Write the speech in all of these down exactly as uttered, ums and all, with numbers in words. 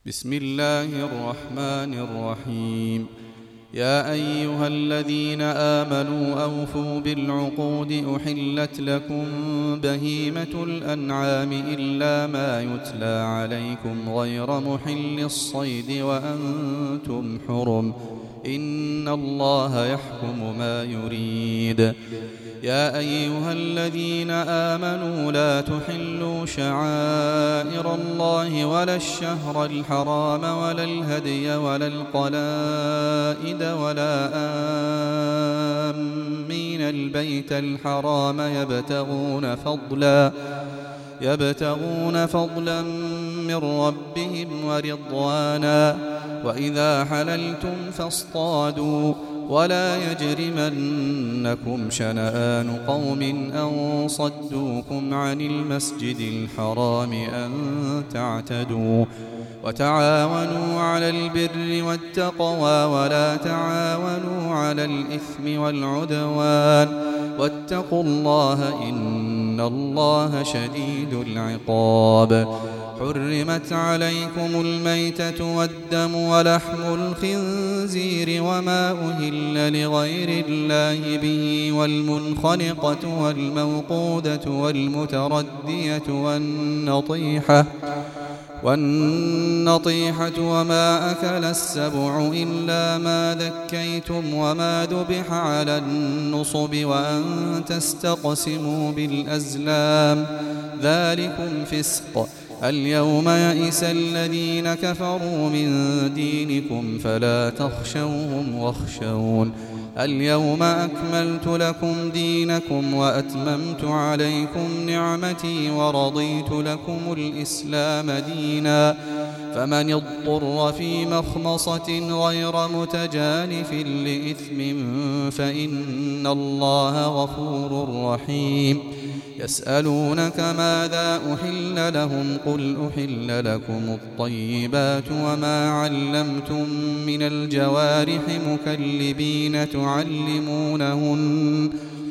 بسم الله الرحمن الرحيم. يا أيها الذين آمنوا أوفوا بالعقود أحلت لكم بهيمة الأنعام إلا ما يتلى عليكم غير محل الصيد وأنتم حرم إن الله يحكم ما يريد. يا أيها الذين آمنوا لا تحلوا شعائر الله ولا الشهر الحرام ولا الهدي ولا القلائد ولا آمين البيت الحرام يبتغون فضلا يبتغون فضلا من ربهم ورضوانا وإذا حللتم فاصطادوا ولا يجرمنكم شنآن قوم أن صدوكم عن المسجد الحرام أن تعتدوا وتعاونوا على البر والتقوى ولا تعاونوا على الإثم والعدوان واتقوا الله إن الله شديد العقاب. حرمت عليكم الميتة والدم ولحم الخنزير وما أهل لغير الله به والمنخنقة والموقودة والمتردية والنطيحة والنطيحة وما أكل السبع إلا ما ذكيتم وما ذبح على النصب وأن تستقسموا بالأزلام ذلكم فسق. اليوم يئس الذين كفروا من دينكم فلا تخشوهم واخشون. اليوم أكملت لكم دينكم وأتممت عليكم نعمتي ورضيت لكم الإسلام دينا. فمن اضطر في مخمصة غير متجانف لإثم فإن الله غفور رحيم. يسألونك ماذا أحل لهم قل أحل لكم الطيبات وما علمتم من الجوارح مكلبين تعلمونهن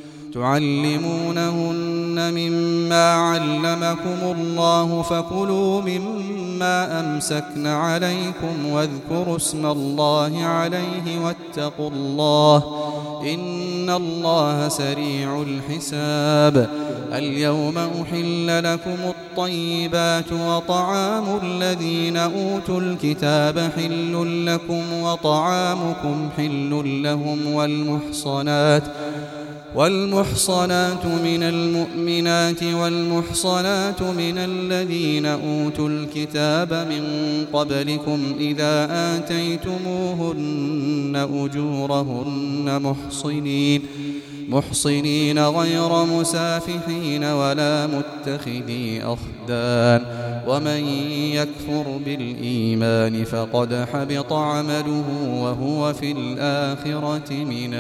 تعلمونهن مما علمكم الله فكلوا مما أمسكن عليكم واذكروا اسم الله عليه واتقوا الله إن الله سريع الحساب. اليوم أحل لكم الطيبات وطعام الذين أوتوا الكتاب حل لكم وطعامكم حل لهم والمحصنات والمحصنات من المؤمنات والمحصنات من الذين أوتوا الكتاب من قبلكم إذا آتيتموهن أجورهن محصنين محصنين غير مسافحين ولا متخذي أخدان ومن يكفر بالإيمان فقد حبط عمله وهو في الآخرة من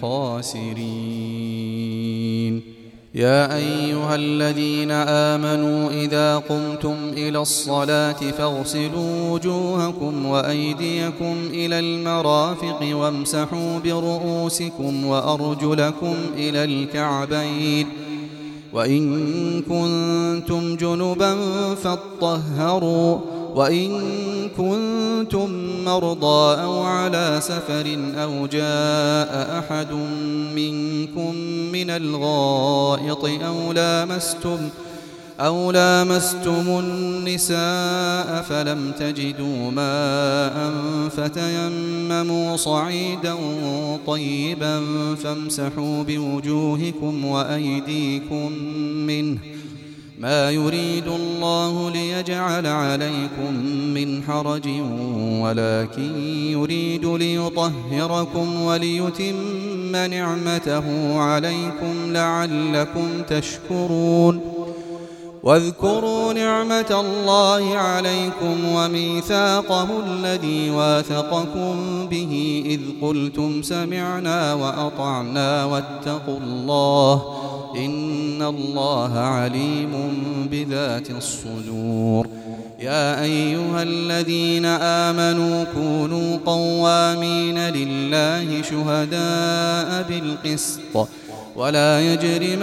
الخاسرين. يا أيها الذين آمنوا إذا قمتم إلى الصلاة فاغسلوا وجوهكم وأيديكم إلى المرافق وامسحوا برؤوسكم وأرجلكم إلى الكعبين وإن كنتم جنبا فاطهروا وإن كنتم مرضى أو على سفر أو جاء أحد منكم من الغائط أو لامستم أو لامستم النساء فلم تجدوا ماء فتيمموا صعيدا طيبا فامسحوا بوجوهكم وأيديكم منه ما يريد الله ليجعل عليكم من حرج ولكن يريد ليطهركم وليتم نعمته عليكم لعلكم تشكرون. واذكروا نعمة الله عليكم وميثاقه الذي واثقكم به إذ قلتم سمعنا وأطعنا واتقوا الله إن الله عليم بذات الصدور. يا أيها الذين آمنوا كونوا قوامين لله شهداء بالقسط ولا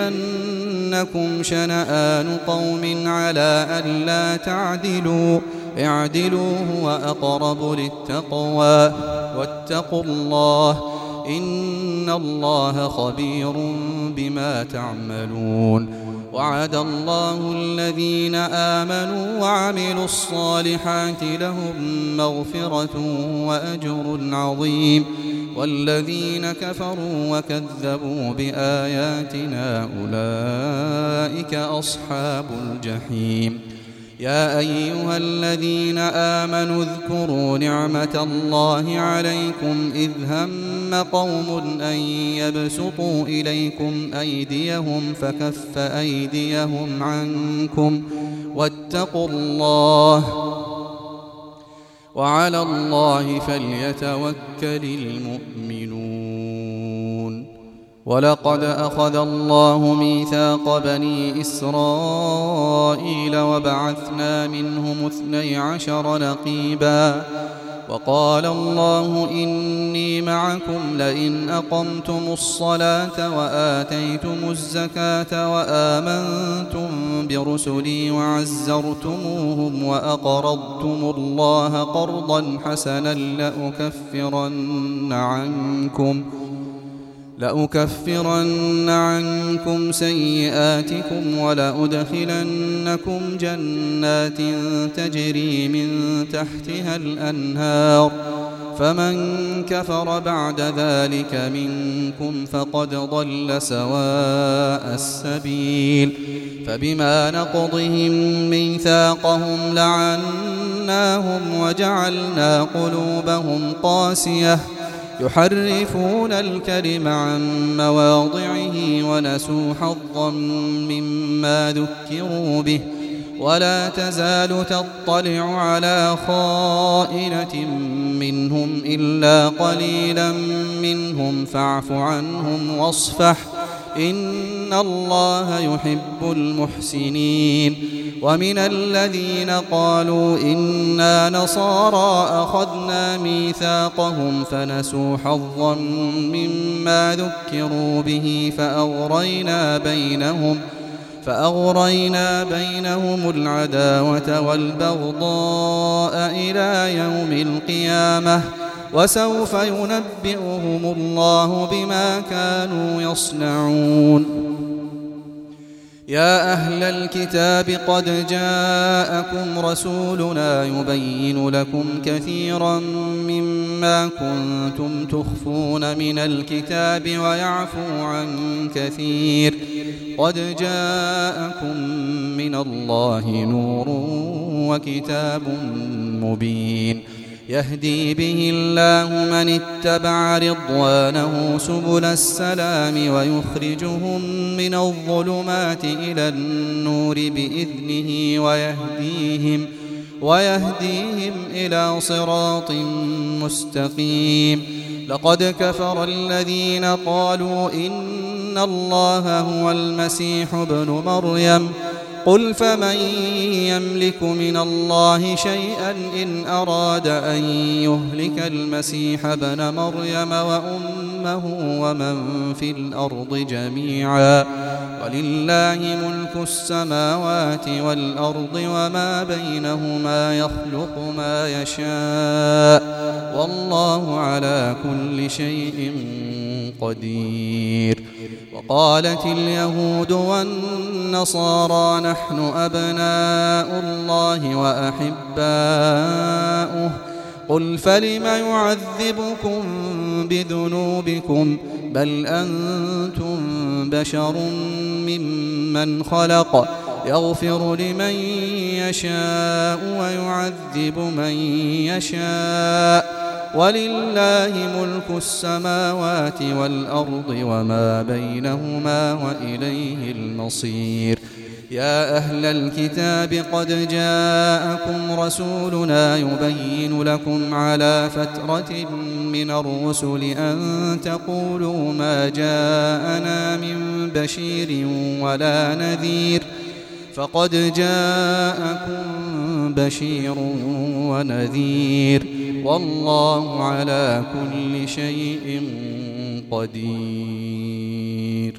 يجرمنكم شنآن قوم على ألا تعدلوا اعدلوا هو أقرب للتقوى واتقوا الله إن الله خبير بما تعملون. وعد الله الذين آمنوا وعملوا الصالحات لهم مغفرة وأجر عظيم، والذين كفروا وكذبوا بآياتنا أولئك أصحاب الجحيم. يا أيها الذين آمنوا اذكروا نعمة الله عليكم إذ هم قوم أن يبسطوا إليكم أيديهم فكف أيديهم عنكم واتقوا الله وعلى الله فليتوكل المؤمنون. ولقد أخذ الله ميثاق بني إسرائيل وبعثنا منهم اثني عشر نقيبا وقال الله إني معكم لئن أقمتم الصلاة وآتيتم الزكاة وآمنتم برسلي وعزرتموهم وأقرضتم الله قرضا حسنا لأكفرن عنكم لأكفرن عنكم سيئاتكم ولأدخلنكم جنات تجري من تحتها الأنهار فمن كفر بعد ذلك منكم فقد ضل سواء السبيل. فبما نقضهم ميثاقهم لعناهم وجعلنا قلوبهم قاسية يحرفون الكلم عن مواضعه ونسوا حظا مما ذكروا به ولا تزال تطلع على خائنة منهم إلا قليلا منهم فاعف عنهم واصفح إن الله يحب المحسنين. ومن الذين قالوا إنا نصارى أخذنا ميثاقهم فنسوا حظا مما ذكروا به فأغرينا بينهم فأغرينا بينهم العداوة والبغضاء إلى يوم القيامة وسوف ينبئهم الله بما كانوا يصنعون. يا أهل الكتاب قد جاءكم رسولنا يبين لكم كثيرا مما كنتم تخفون من الكتاب ويعفو عن كثير قد جاءكم من الله نور وكتاب مبين يهدي به الله من اتبع رضوانه سبل السلام ويخرجهم من الظلمات إلى النور بإذنه ويهديهم ويهديهم إلى صراط مستقيم. لقد كفر الذين قالوا إن الله هو المسيح ابن مريم قل فمن يملك من الله شيئا إن أراد أن يهلك المسيح ابن مريم وأمه ومن في الأرض جميعا ولله ملك السماوات والأرض وما بينهما يخلق ما يشاء والله على كل شيء قدير. وقالت اليهود والنصارى نحن أبناء الله وأحباؤه قل فلم يعذبكم بذنوبكم بل أنتم بشر ممن خلق يغفر لمن يشاء ويعذب من يشاء ولله ملك السماوات والأرض وما بينهما وإليه المصير. يا أهل الكتاب قد جاءكم رسولنا يبين لكم على فترة من الرسل أن تقولوا ما جاءنا من بشير ولا نذير فقد جاءكم بشير ونذير والله على كل شيء قدير.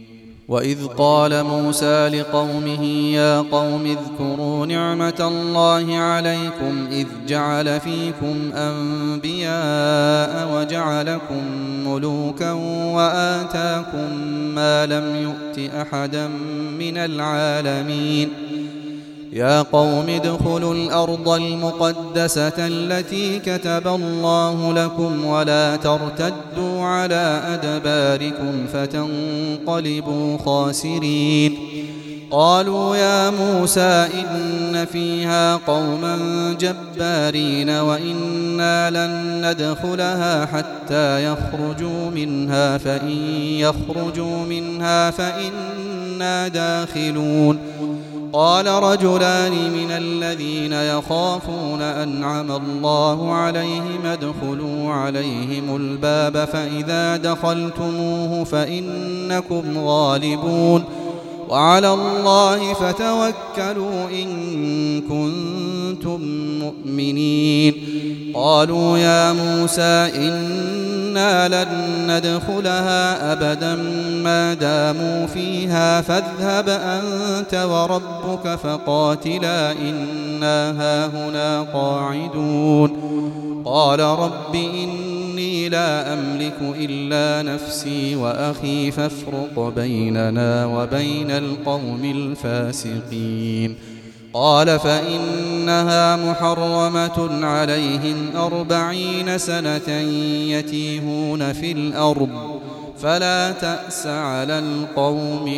وإذ قال موسى لقومه يا قوم اذكروا نعمة الله عليكم إذ جعل فيكم أنبياء وجعلكم ملوكا وآتاكم ما لم يؤت أحدا من العالمين يا قوم ادخلوا الأرض المقدسة التي كتب الله لكم ولا ترتدوا على أدباركم فتنقلبوا خاسرين قالوا يا موسى إن فيها قوما جبارين وإنا لن ندخلها حتى يخرجوا منها فإن يخرجوا منها فإنا داخلون قال رجلان من الذين يخافون أنعم الله عليهم ادخلوا عليهم الباب فإذا دخلتموه فإنكم غالبون وعلى الله فتوكلوا إن كنتم مؤمنين قالوا يا موسى إنا لن ندخلها أبدا ما داموا فيها فاذهب أنت وربك فقاتلا إنا هاهنا قاعدون قال رب إني لا أملك إلا نفسي وأخي فافرق بيننا وبين القوم الفاسقين قال فإنها محرمة عليهم أربعين سنة يتيهون في الأرض فلا تأس على القوم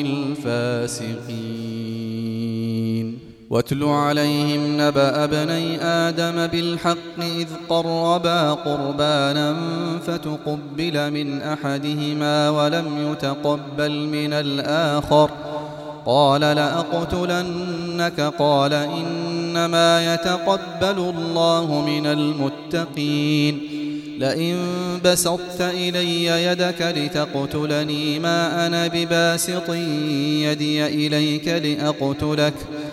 الفاسقين واتل عليهم نبأ ابني آدم بالحق إذ قربا قربانا فتقبل من أحدهما ولم يتقبل من الآخر قال لأقتلنك قال إنما يتقبل الله من المتقين لئن بسطت إلي يدك لتقتلني ما أنا بباسط يدي إليك لأقتلك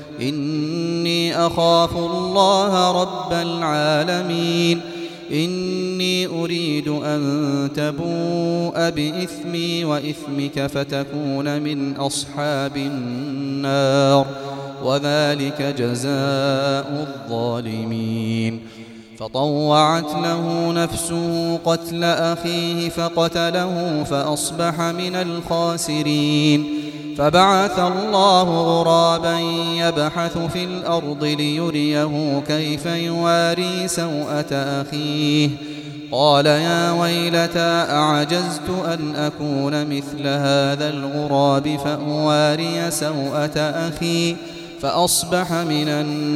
إني أخاف الله رب العالمين إني أريد أن تبوء بإثمي وإثمك فتكون من أصحاب النار وذلك جزاء الظالمين فطوعت له نفسه قتل أخيه فقتله فأصبح من الخاسرين فبعث الله غرابا يبحث في الأرض ليريه كيف يواري سوءة أخيه قال يا ويلتى أعجزت أن أكون مثل هذا الغراب فأواري سوءة أخي فأصبح من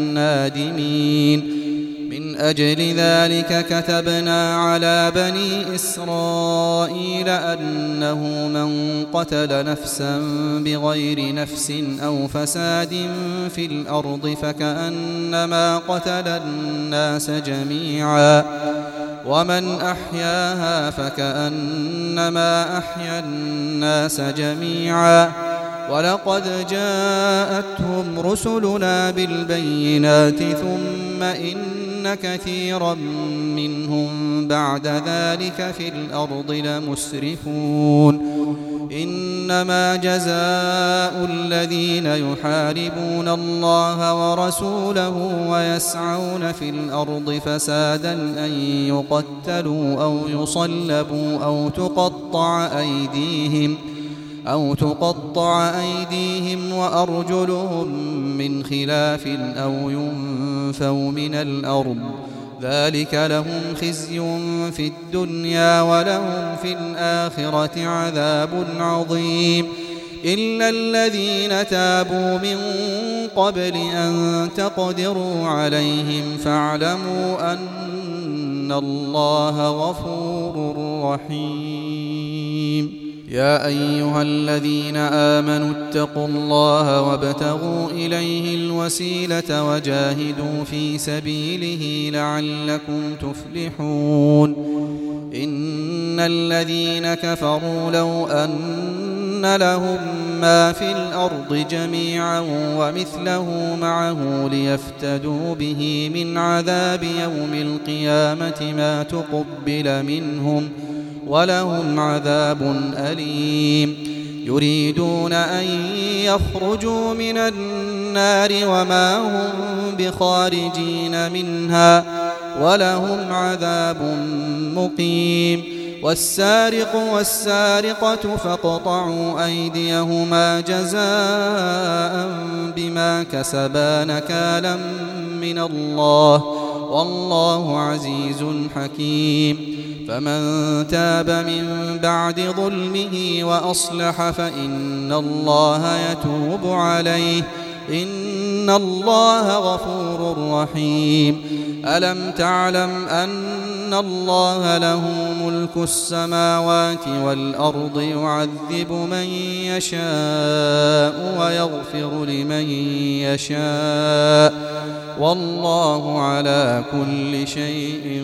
النادمين من أجل ذلك كتبنا على بني إسرائيل أنه من قتل نفسا بغير نفس أو فساد في الأرض فكأنما قتل الناس جميعا ومن أحياها فكأنما أحيا الناس جميعا ولقد جاءتهم رسلنا بالبينات ثم إن كثيرا منهم بعد ذلك في الأرض لمسرفون إنما جزاء الذين يحاربون الله ورسوله ويسعون في الأرض فسادا أن يقتلوا أو يصلبوا أو تقطع أيديهم أو تقطع أيديهم وأرجلهم من خلاف أو ينفوا من الأرض ذلك لهم خزي في الدنيا ولهم في الآخرة عذاب عظيم إلا الذين تابوا من قبل أن تقدروا عليهم فاعلموا أن الله غفور رحيم يا أيها الذين آمنوا اتقوا الله وابتغوا إليه الوسيلة وجاهدوا في سبيله لعلكم تفلحون إن الذين كفروا لو أن لهم ما في الأرض جميعا ومثله معه ليفتدوا به من عذاب يوم القيامة ما تقبل منهم ولهم عذاب أليم يريدون أن يخرجوا من النار وما هم بخارجين منها ولهم عذاب مقيم. والسارق والسارقة فاقطعوا أيديهما جزاء بما كسبا نكالا من الله والله عزيز حكيم. فمن تاب من بعد ظلمه وأصلح فإن الله يتوب عليه إن الله غفور رحيم. ألم تعلم أن الله له ملك السماوات والأرض يعذب من يشاء ويغفر لمن يشاء والله على كل شيء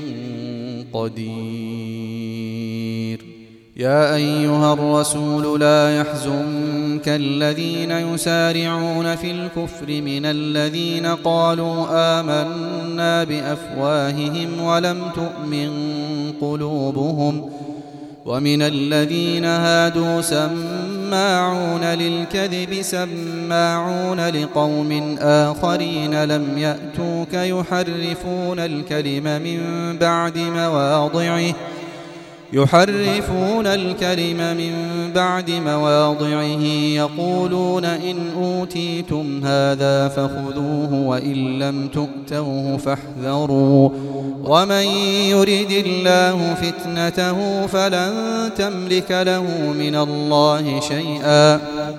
قدير. يا أيها الرسول لا يحزنك الذين يسارعون في الكفر من الذين قالوا آمنا بأفواههم ولم تؤمن قلوبهم ومن الذين هادوا سماعون للكذب سماعون لقوم آخرين لم يأتوك يحرفون الكلم من بعد مواضعه يحرفون الكلم من بعد مواضعه يقولون إن أوتيتم هذا فخذوه وإن لم تؤتوه فاحذروا ومن يرد الله فتنته فلن تملك له من الله شيئا.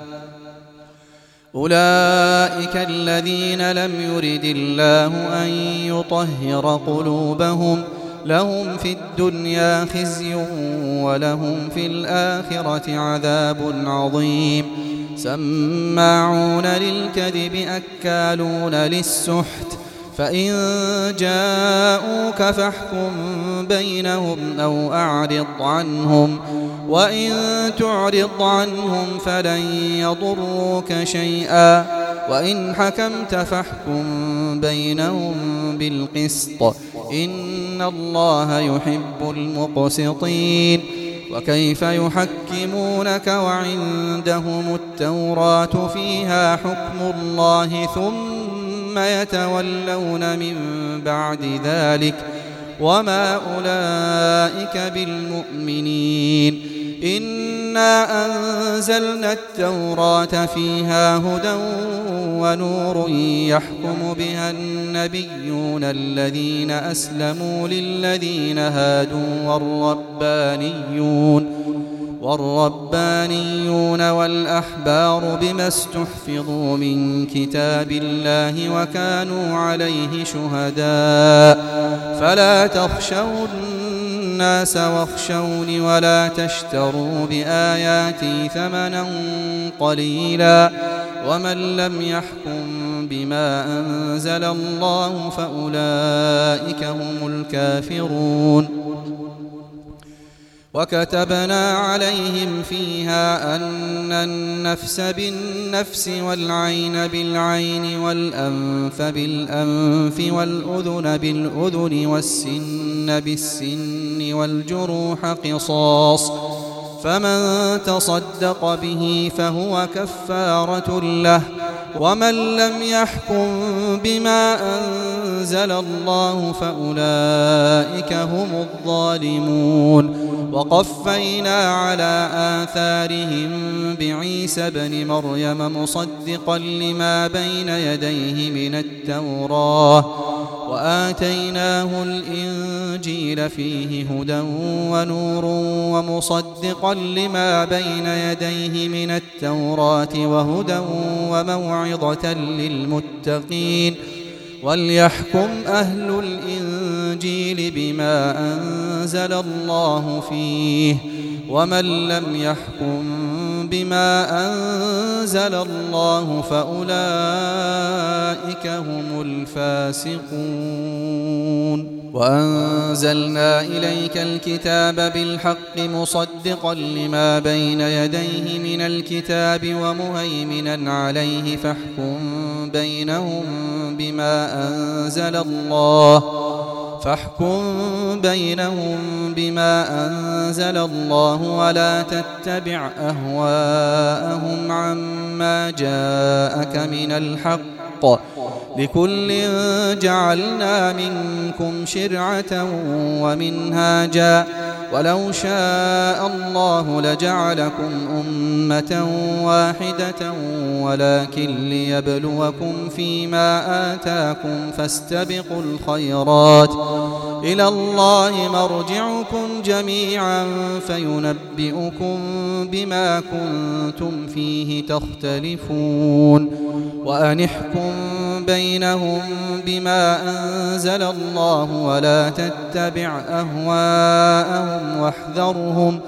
أولئك الذين لم يرد الله أن يطهر قلوبهم لهم في الدنيا خزي ولهم في الآخرة عذاب عظيم. سماعون للكذب أكالون للسحت فإن جاءوك فاحكم بينهم أو أعرض عنهم وإن تعرض عنهم فلن يضروك شيئا وإن حكمت فاحكم بينهم بالقسط إن الله يحب المقسطين. وكيف يحكمونك وعندهم التوراة فيها حكم الله ثم يتولون من بعد ذلك وما أولئك بالمؤمنين. إنا أنزلنا التوراة فيها هدى ونور يحكم بها النبيون الذين أسلموا للذين هادوا والربانيون والربانيون والأحبار بما استحفظوا من كتاب الله وكانوا عليه شهداء فلا تخشوا الناس واخشوني ولا تشتروا بآياتي ثمنا قليلا ومن لم يحكم بما أنزل الله فأولئك هم الكافرون. وكتبنا عليهم فيها أن النفس بالنفس والعين بالعين والأنف بالأنف والأذن بالأذن والسن بالسن والجروح قصاص فمن تصدق به فهو كفارة له ومن لم يحكم بما أنزل الله فأولئك هم الظالمون. وقفينا على آثارهم بعيسى بن مريم مصدقا لما بين يديه من التوراة وآتيناه الإنجيل فيه هدى ونور ومصدقا لما بين يديه من التوراة وهدى وموعظة للمتقين. وليحكم أهل الإنجيل بما أنزل الله فيه ومن لم يحكم بما أنزل الله فأولئك هم الفاسقون. وأنزلنا إليك الكتاب بالحق مصدقا لما بين يديه من الكتاب ومهيمنا عليه فاحكم بينهم بما أنزل الله فاحكم بينهم بما أنزل الله ولا تتبع أهواءهم عما جاءك من الحق لكل جعلنا منكم شرعة ومنهاجا ولو شاء الله لجعلكم أمة واحدة ولكن ليبلوكم فيما آتاكم فاستبقوا الخيرات إلى الله مرجعكم جميعا فينبئكم بما كنتم فيه تختلفون وأنحكم بينهم بما أنزل الله ولا تتبع أهواءهم واحذرهم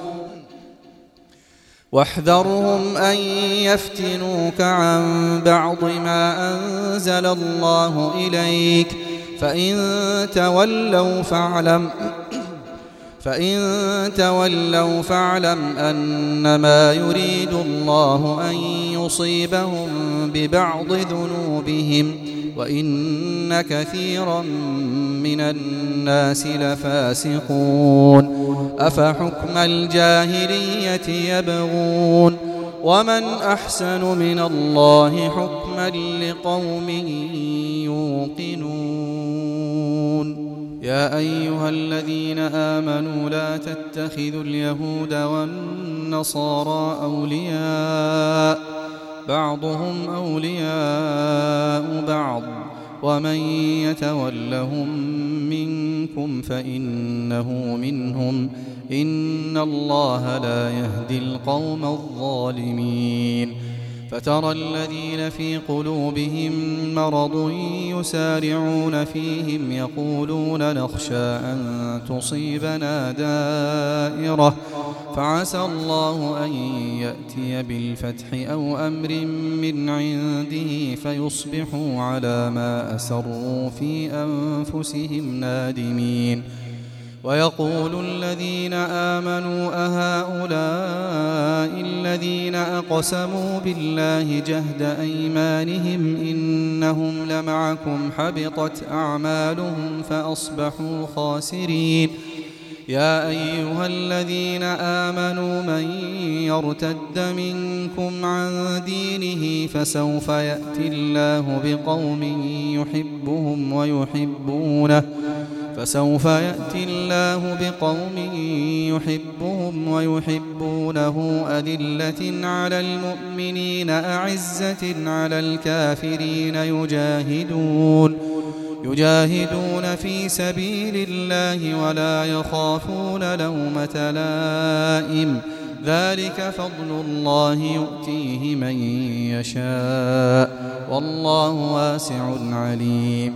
واحذرهم أن يفتنوك عن بعض ما أنزل الله إليك فإن تولوا فاعلم فإن تولوا فاعلم أنما يريد الله أن يصيبهم ببعض ذنوبهم وإن كثيرا من الناس لفاسقون أفحكم الجاهلية يبغون ومن أحسن من الله حكما لقوم يوقنون يا أيها الذين آمنوا لا تتخذوا اليهود والنصارى أولياء بعضهم أولياء بعض ومن يتولهم منكم فإنه منهم إن الله لا يهدي القوم الظالمين فترى الذين في قلوبهم مرض يسارعون فيهم يقولون نخشى أن تصيبنا دائرة فعسى الله أن يأتي بالفتح أو أمر من عنده فيصبحوا على ما أسروا في أنفسهم نادمين ويقول الذين آمنوا أهؤلاء الذين أقسموا بالله جهد أيمانهم إنهم لمعكم حبطت أعمالهم فأصبحوا خاسرين يا أيها الذين آمنوا من يرتد منكم عن دينه فسوف يأتي الله بقوم يحبهم ويحبونه فسوف يأتي الله بقوم يحبهم ويحبونه أذلة على المؤمنين أعزة على الكافرين يجاهدون يجاهدون في سبيل الله ولا يخافون لومة لائم ذلك فضل الله يؤتيه من يشاء والله واسع عليم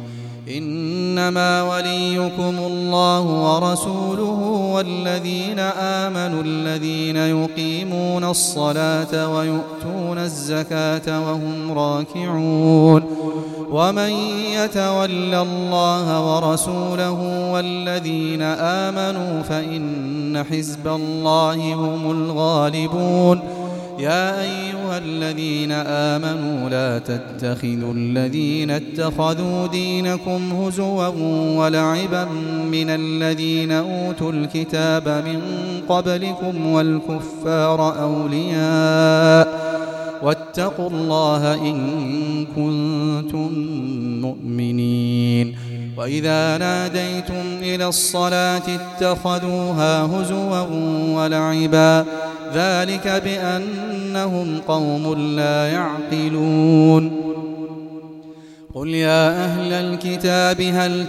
إنما وليكم الله ورسوله والذين آمنوا الذين يقيمون الصلاة ويؤتون الزكاة وهم راكعون ومن يتول الله ورسوله والذين آمنوا فإن حزب الله هم الغالبون يا أيها الذين آمنوا لا تتخذوا الذين اتخذوا دينكم هزوا ولعبا من الذين أوتوا الكتاب من قبلكم والكفار أولياء واتقوا الله إن كنتم مؤمنين وإذا ناديتم إلى الصلاة اتخذوها هزوا ولعبا ذلك بأنهم قوم لا يعقلون قل يا أهل الكتاب هل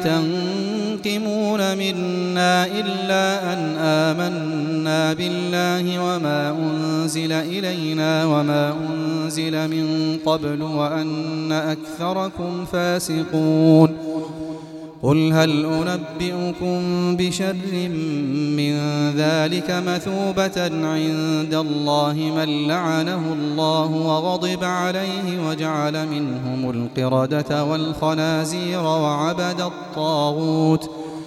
تنقمون منا إلا أن آمنا بالله وما أنزل إلينا وما أنزل من قبل وأن أكثركم فاسقون قل هل أنبئكم بشر من ذلك مثوبة عند الله من لعنه الله وغضب عليه وجعل منهم القردة والخنازير وعبد الطاغوت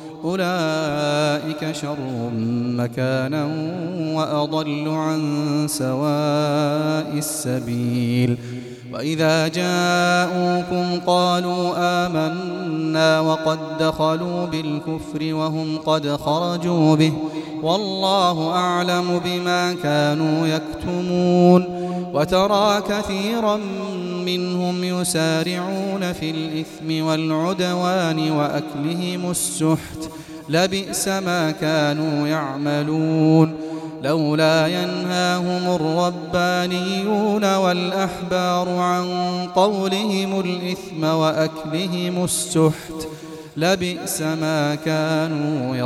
أولئك شر مكانا وأضل عن سواء السبيل وإذا جاءوكم قالوا آمنا الحسنى وقد دخلوا بالكفر وهم قد خرجوا به والله أعلم بما كانوا يكتمون وترى كثيرا منهم يسارعون في الإثم والعدوان وأكلهم السحت لبئس ما كانوا يعملون لولا ينهاهم الربانيون والأحبار عن قولهم الإثم وأكلهم السحت لبئس ما كانوا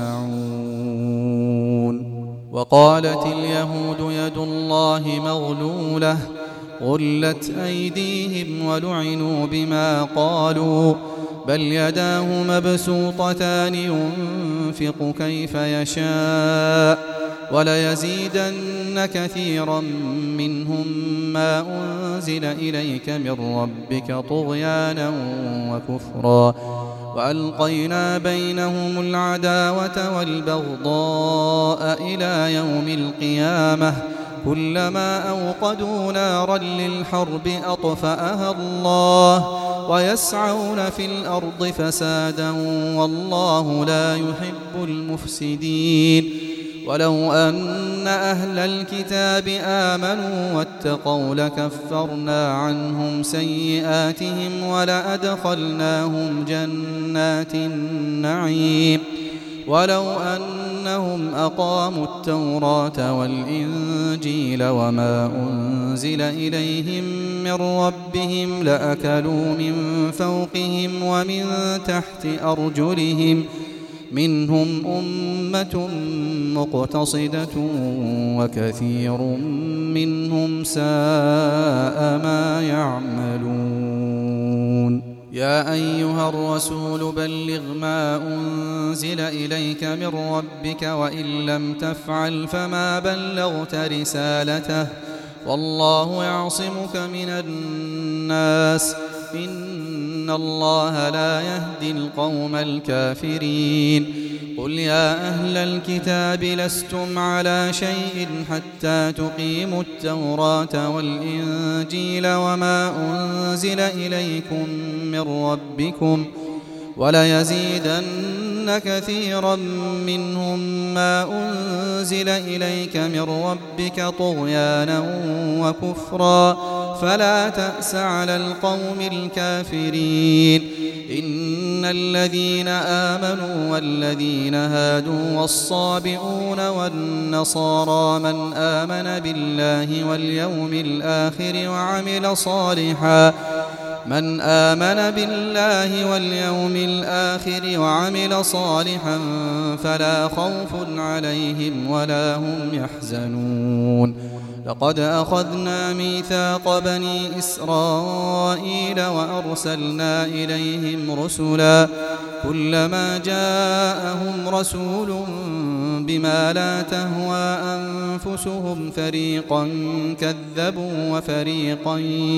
يصنعون وقالت اليهود يد الله مغلولة غلت أيديهم ولعنوا بما قالوا بل يداه مبسوطتان ينفق كيف يشاء وليزيدن كثيرا منهم ما أنزل إليك من ربك طغيانا وكفرا وألقينا بينهم العداوة والبغضاء إلى يوم القيامة كلما أوقدوا نارا للحرب أطفأها الله ويسعون في الأرض فسادا والله لا يحب المفسدين ولو أن أهل الكتاب آمنوا واتقوا لكفرنا عنهم سيئاتهم ولأدخلناهم جنات النعيم ولو أنهم أقاموا التوراة والإنجيل وما أنزل إليهم من ربهم لأكلوا من فوقهم ومن تحت أرجلهم منهم أمة مقتصدة وكثير منهم ساء ما يعملون يا أيها الرسول بلغ ما أنزل إليك من ربك وإن لم تفعل فما بلغت رسالته والله يعصمك من الناس إن الله لا يهدي القوم الكافرين قل يا أهل الكتاب لستم على شيء حتى تقيموا التوراة والإنجيل وما أنزل إليكم من ربكم وليزيدن كثيرا منهم ما أنزل إليك من ربك طغيانا وكفرا فلا تأس على القوم الكافرين إن الذين آمنوا والذين هادوا والصابئون والنصارى من آمن بالله واليوم الآخر وعمل صالحا من آمن بالله واليوم الآخر وعمل صالحا فلا خوف عليهم ولا هم يحزنون لقد أخذنا ميثاق بني إسرائيل وأرسلنا إليهم رسلا كلما جاءهم رسول بما لا تهوى أنفسهم فريقا كذبوا وفريقا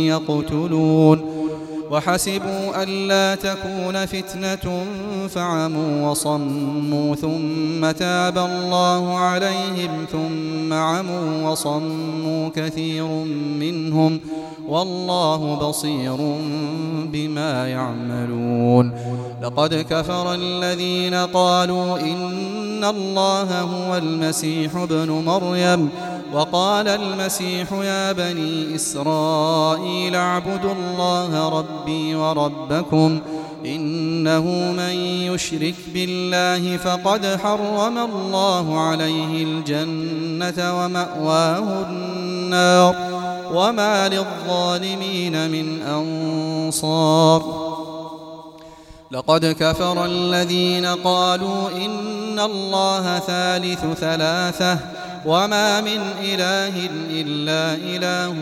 يقتلون وحسبوا ألا تكون فتنة فعموا وصموا ثم تاب الله عليهم ثم عموا وصموا كثير منهم والله بصير بما يعملون لقد كفر الذين قالوا إن الله هو المسيح ابن مريم وقال المسيح يا بني إسرائيل اعبدوا الله ربي وربكم إنه من يشرك بالله فقد حرم الله عليه الجنة ومأواه النار وما للظالمين من أنصار لقد كفر الذين قالوا إن الله ثالث ثلاثة وما من إله إلا إله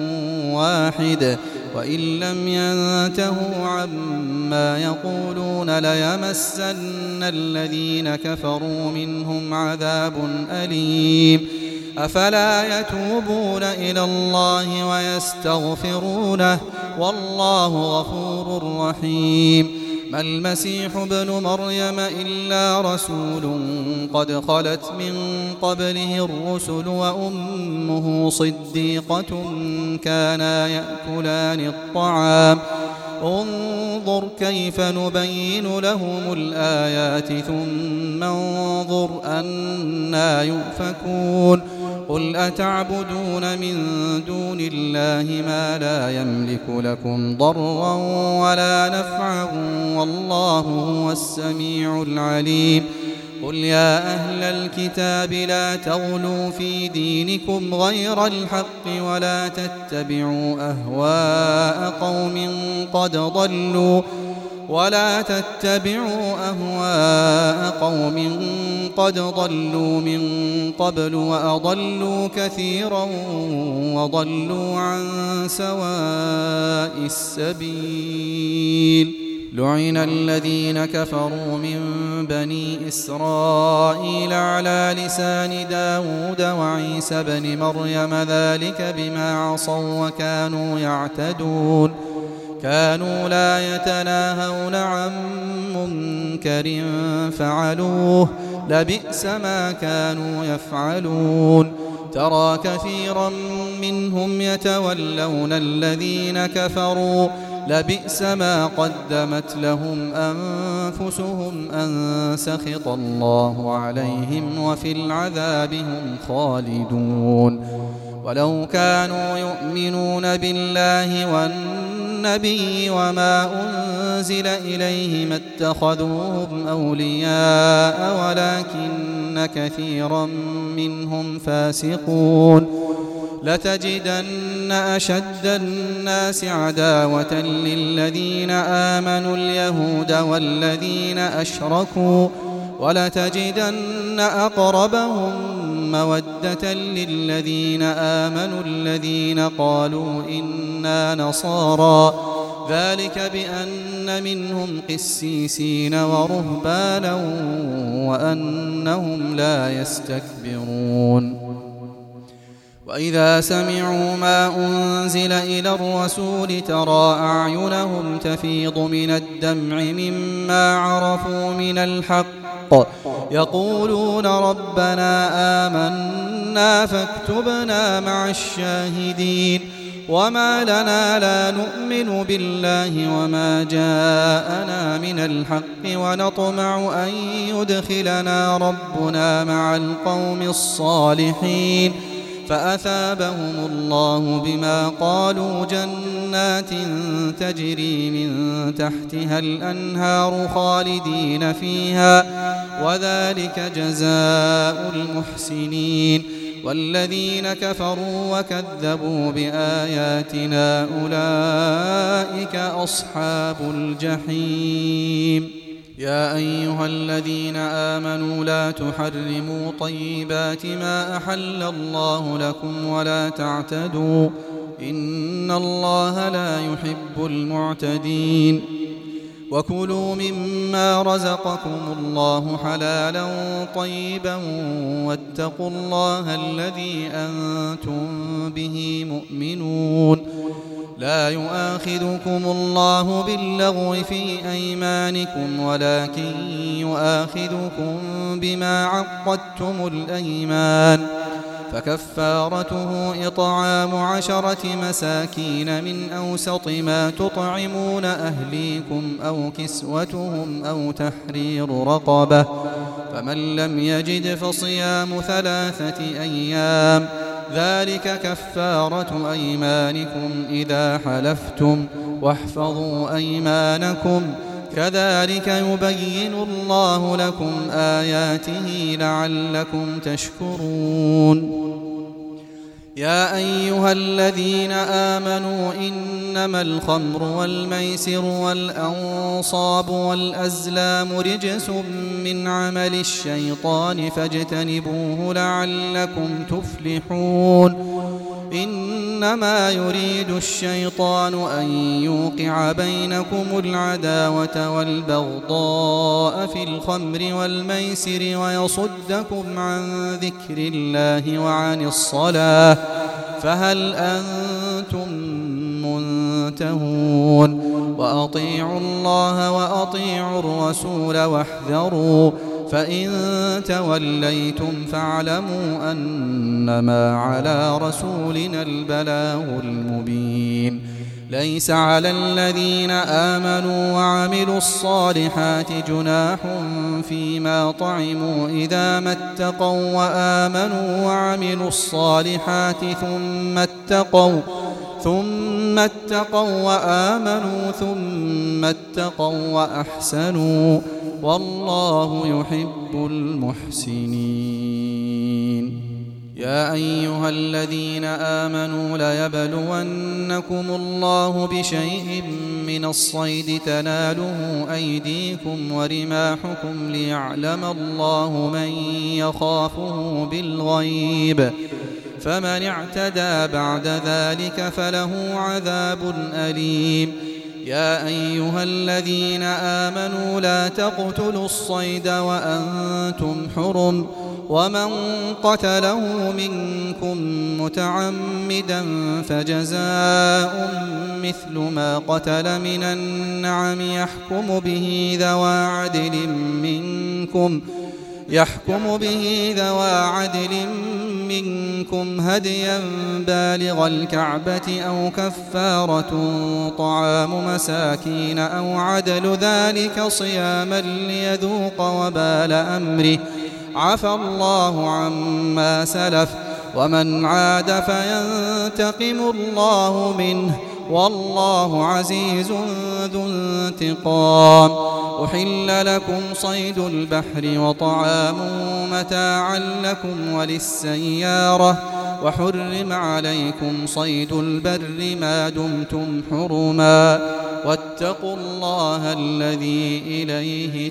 واحد وإن لم ينتهوا عما يقولون ليمسن الذين كفروا منهم عذاب أليم أفلا يتوبون إلى الله ويستغفرونه والله غفور رحيم ما المسيح ابن مريم إلا رسول قد خلت من قبله الرسل وأمه صديقة كانا يأكلان الطعام انظر كيف نبين لهم الآيات ثم انظر أنى يؤفكون قل أتعبدون من دون الله ما لا يملك لكم ضرا ولا نفعا والله هو السميع العليم قل يا أهل الكتاب لا تغلوا في دينكم غير الحق ولا تتبعوا أهواء قوم قد ضلوا ولا تتبعوا أهواء قوم قد ضلوا من قبل وأضلوا كثيرا وضلوا عن سواء السبيل لعن الذين كفروا من بني إسرائيل على لسان داود وعيسى بن مريم ذلك بما عصوا وكانوا يعتدون كانوا لا يتناهون عن منكر فعلوه لبئس ما كانوا يفعلون ترى كثيرا منهم يتولون الذين كفروا لبئس ما قدمت لهم أنفسهم أن سخط الله عليهم وفي العذاب هم خالدون ولو كانوا يؤمنون بالله والنبي وما أنزل إليه ما اتخذوهم أولياء ولكن كثيرا منهم فاسقون لتجدن أشد الناس عداوة للذين آمنوا اليهود والذين أشركوا ولتجدن أقربهم مودة للذين آمنوا الذين قالوا إنا نصارى ذلك بأن منهم قسيسين ورهبانا وأنهم لا يستكبرون وإذا سمعوا ما أنزل إلى الرسول ترى أعينهم تفيض من الدمع مما عرفوا من الحق يقولون ربنا آمنا فاكتبنا مع الشاهدين وما لنا لا نؤمن بالله وما جاءنا من الحق ونطمع أن يدخلنا ربنا مع القوم الصالحين فأثابهم الله بما قالوا جنات تجري من تحتها الأنهار خالدين فيها وذلك جزاء المحسنين والذين كفروا وكذبوا بآياتنا أولئك أصحاب الجحيم يا أيها الذين آمنوا لا تحرموا طيبات ما أحل الله لكم ولا تعتدوا إن الله لا يحب المعتدين وكلوا مما رزقكم الله حلالا طيبا واتقوا الله الذي أنتم به مؤمنون لا يؤاخذكم الله باللغو في أيمانكم ولكن يؤاخذكم بما عقدتم الأيمان فكفارته إطعام عشرة مساكين من أوسط ما تطعمون أهليكم أو كسوتهم أو تحرير رقبة فمن لم يجد فصيام ثلاثة أيام ذلك كفارة أيمانكم إذا حلفتم واحفظوا أيمانكم كذلك يبين الله لكم آياته لعلكم تشكرون يا أيها الذين آمنوا إنما الخمر والميسر والأنصاب والأزلام رجس من عمل الشيطان فاجتنبوه لعلكم تفلحون إنما يريد الشيطان أن يوقع بينكم العداوة والبغضاء في الخمر والميسر ويصدكم عن ذكر الله وعن الصلاة فهل أنتم منتهون وأطيعوا الله وأطيعوا الرسول واحذروا فإن توليتم فاعلموا أنما على رسولنا البلاغ المبين ليس على الذين آمنوا وعملوا الصالحات جناح فيما طعموا إذا ما اتقوا وآمنوا وعملوا الصالحات ثم اتقوا ثم اتقوا وآمنوا ثم اتقوا وأحسنوا والله يحب المحسنين. يا أيها الذين آمنوا ليبلونكم الله بشيء من الصيد تناله أيديكم ورماحكم ليعلم الله من يخافه بالغيب، فمن اعتدى بعد ذلك فله عذاب أليم. يا أيها الذين آمنوا لا تقتلوا الصيد وأنتم حرم، ومن قتله منكم متعمدا فجزاء مثل ما قتل من النعم يحكم به ذوى عدل منكم يحكم به ذوى عدل منكم هديا بالغ الكعبة أو كفارة طعام مساكين أو عدل ذلك صياما ليذوق وبال أمره، عفى الله عما سلف، ومن عاد فينتقم الله منه، والله عزيز ذو انتقام. أحل لكم صيد البحر وطعامه متاعا لكم وللسيارة، وحرم عليكم صيد البر ما دمتم حرما، واتقوا الله الذي إليه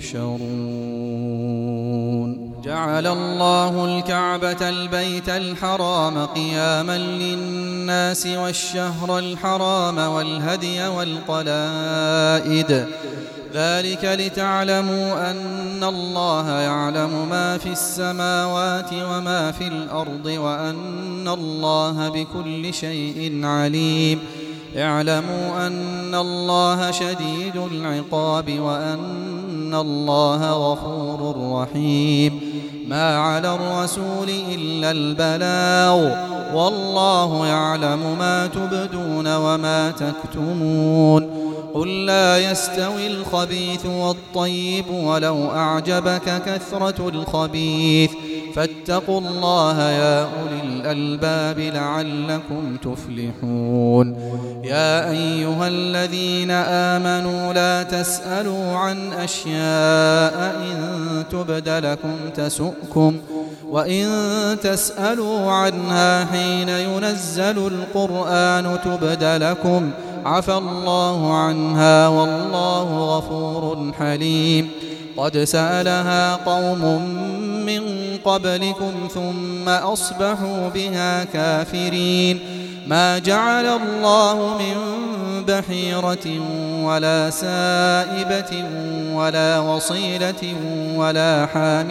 تحشرون. جعل الله الكعبة البيت الحرام قياما للناس والشهر الحرام والهدي والقلائد، ذلك لتعلموا أن الله يعلم ما في السماوات وما في الأرض وأن الله بكل شيء عليم. اعلموا أن الله شديد العقاب وأن الله غفور رحيم. ما على الرسول إلا البلاغ، والله يعلم ما تبدون وما تكتمون. قل لا يستوي الخبيث والطيب ولو أعجبك كثرة الخبيث، فاتقوا الله يا أولي الألباب لعلكم تفلحون. يا أيها الذين آمنوا لا تسألوا عن أشياء إن تبد لكم تسؤكم، وإن تسألوا عنها حين ينزل القرآن تبد لكم عفى الله عنها والله غفور حليم. قد سألها قوم من قبلكم ثم أصبحوا بها كافرين. ما جعل الله من بحيرة ولا سائبة ولا وصيلة ولا حام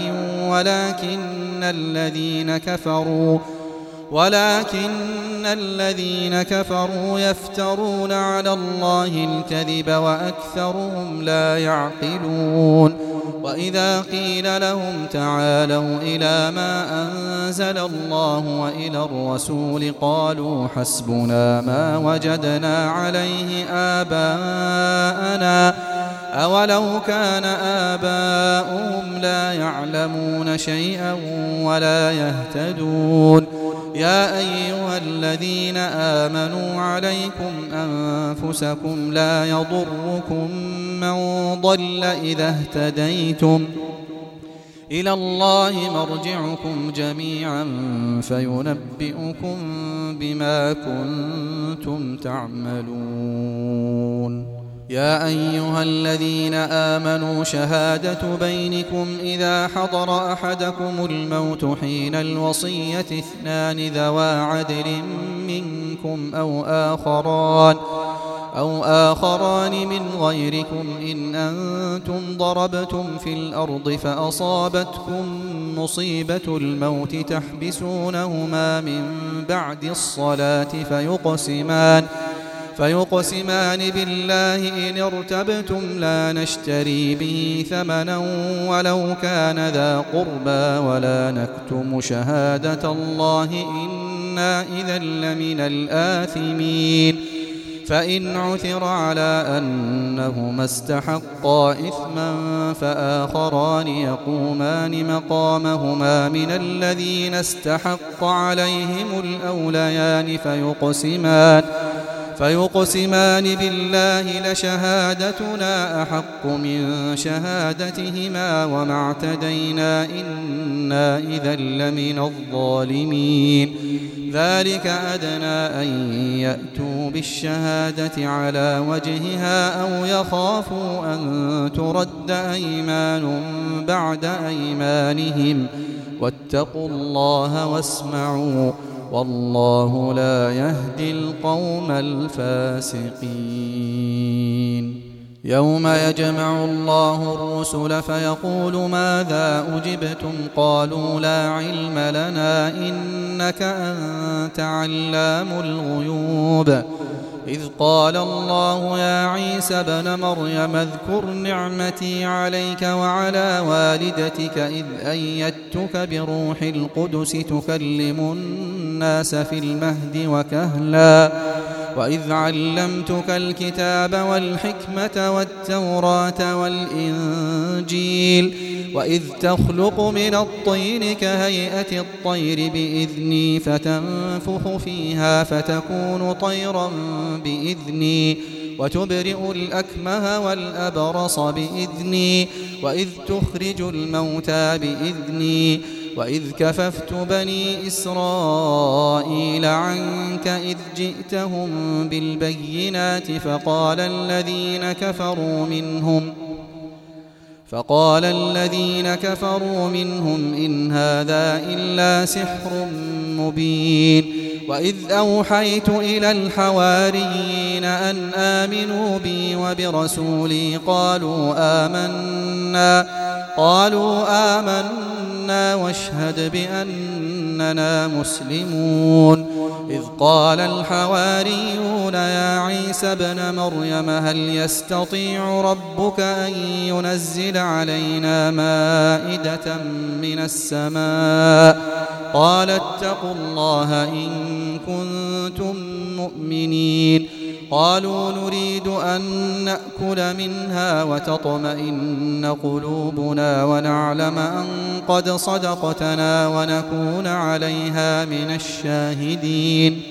ولكن الذين كفروا ولكن الذين كفروا يفترون على الله الكذب وأكثرهم لا يعقلون. وإذا قيل لهم تعالوا إلى ما أنزل الله وإلى الرسول قالوا حسبنا ما وجدنا عليه آباءنا أولو كان آباؤهم لا يعلمون شيئا ولا يهتدون. يا أيها الذين آمنوا عليكم أنفسكم لا يضركم من ضل إذا اهتديتم، إلى الله مرجعكم جميعا فينبئكم بما كنتم تعملون. يا أيها الذين آمنوا شهادة بينكم إذا حضر أحدكم الموت حين الوصية اثنان ذوى عدل منكم أو آخران أو آخران من غيركم إن أنتم ضربتم في الأرض فأصابتكم مصيبة الموت تحبسونهما من بعد الصلاة فيقسمان فيقسمان بالله إن ارتبتم لا نشتري به ثمنا ولو كان ذا قربى ولا نكتم شهادة الله إنا إذا لمن الآثمين. فإن عثر على أنهما استحقا إثما فآخران يقومان مقامهما من الذين استحق عليهم الأوليان فيقسمان فيقسمان بالله لشهادتنا أحق من شهادتهما وما اعتدينا إنا إذا لمن الظالمين. ذلك أدنى أن يأتوا بالشهادة على وجهها أو يخافوا أن ترد أيمان بعد أيمانهم واتقوا الله واسمعوا والله لا يهدي القوم الفاسقين. يوم يجمع الله الرسل فيقول ماذا أجبتم قالوا لا علم لنا إنك أنت علام الغيوب. إذ قال الله يا عيسى ابن مريم اذكر نعمتي عليك وعلى والدتك إذ أيدتك بروح القدس تكلم الناس في المهد وكهلا وإذ علمتك الكتاب والحكمة والتوراة والإنجيل وإذ تخلق من الطين كهيئة الطير بإذني فتنفخ فيها فتكون طيرا بإذني وتبرئ الأكمه والأبرص بإذني وإذ تخرج الموتى بإذني وإذ كففت بني إسرائيل عنك إذ جئتهم بالبينات فقال الذين كفروا منهم فقال الذين كفروا منهم إن هذا إلا سحر مبين. وإذ أوحيت إلى الحواريين أن آمنوا بي وبرسولي قالوا آمنا قالوا آمنا واشهد بأننا مسلمون. إذ قال الحواريون يا عيسى ابن مريم هل يستطيع ربك أن ينزل علينا مائدة من السماء قال اتقوا الله إن كنتم مؤمنين. قالوا نريد أن نأكل منها وتطمئن قلوبنا ونعلم أن قد صدقتنا ونكون عليها من الشاهدين.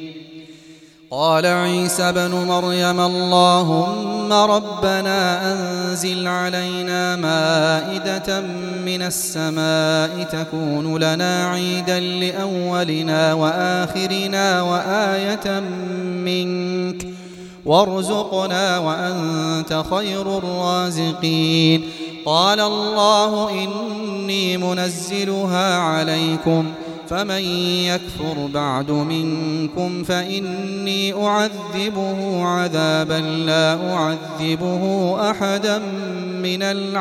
قال عيسى ابن مريم اللهم ربنا أنزل علينا مائدة من السماء تكون لنا عيدا لأولنا وآخرنا وآية منك وارزقنا وأنت خير الرازقين. قال الله إني منزلها عليكم فمن يكفر بعد منكم فإني أعذبه عذابا لا أعذبه أحدا من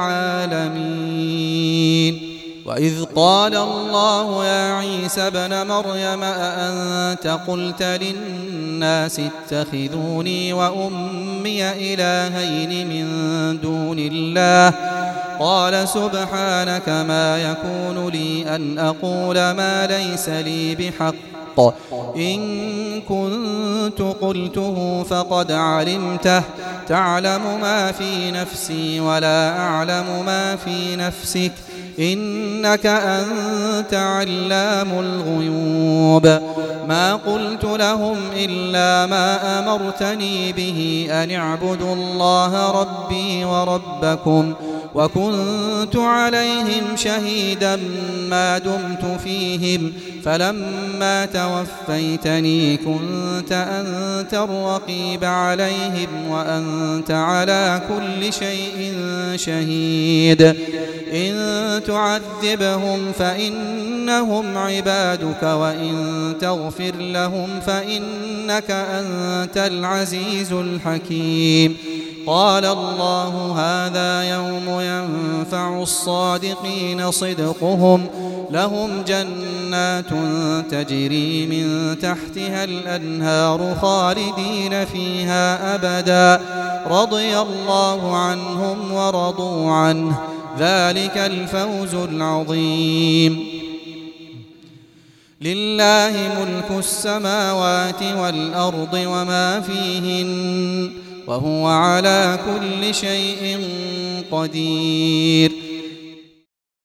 العالمين. وإذ قال الله يا عيسى ابن مريم أأنت قلت للناس اتخذوني وأمي إلهين من دون الله قال سبحانك ما يكون لي أن أقول ما ليس لي بحق إن كنت قلته فقد علمته تعلم ما في نفسي ولا أعلم ما في نفسك إنك أنت علام الغيوب. ما قلت لهم إلا ما أمرتني به أن اعبدوا الله ربي وربكم وكنت عليهم شهيدا ما دمت فيهم فلما توفيتني كنت أنت الرقيب عليهم وأنت على كل شيء شهيد. إن تعذبهم فإنهم عبادك وإن تغفر لهم فإنك أنت العزيز الحكيم. قال الله هذا يوم ينفع الصادقين صدقهم لهم جنات تجري من تحتها الأنهار خالدين فيها أبدا رضي الله عنهم ورضوا عنه ذلك الفوز العظيم. لله ملك السماوات والأرض وما فيهن وهو على كل شيء قدير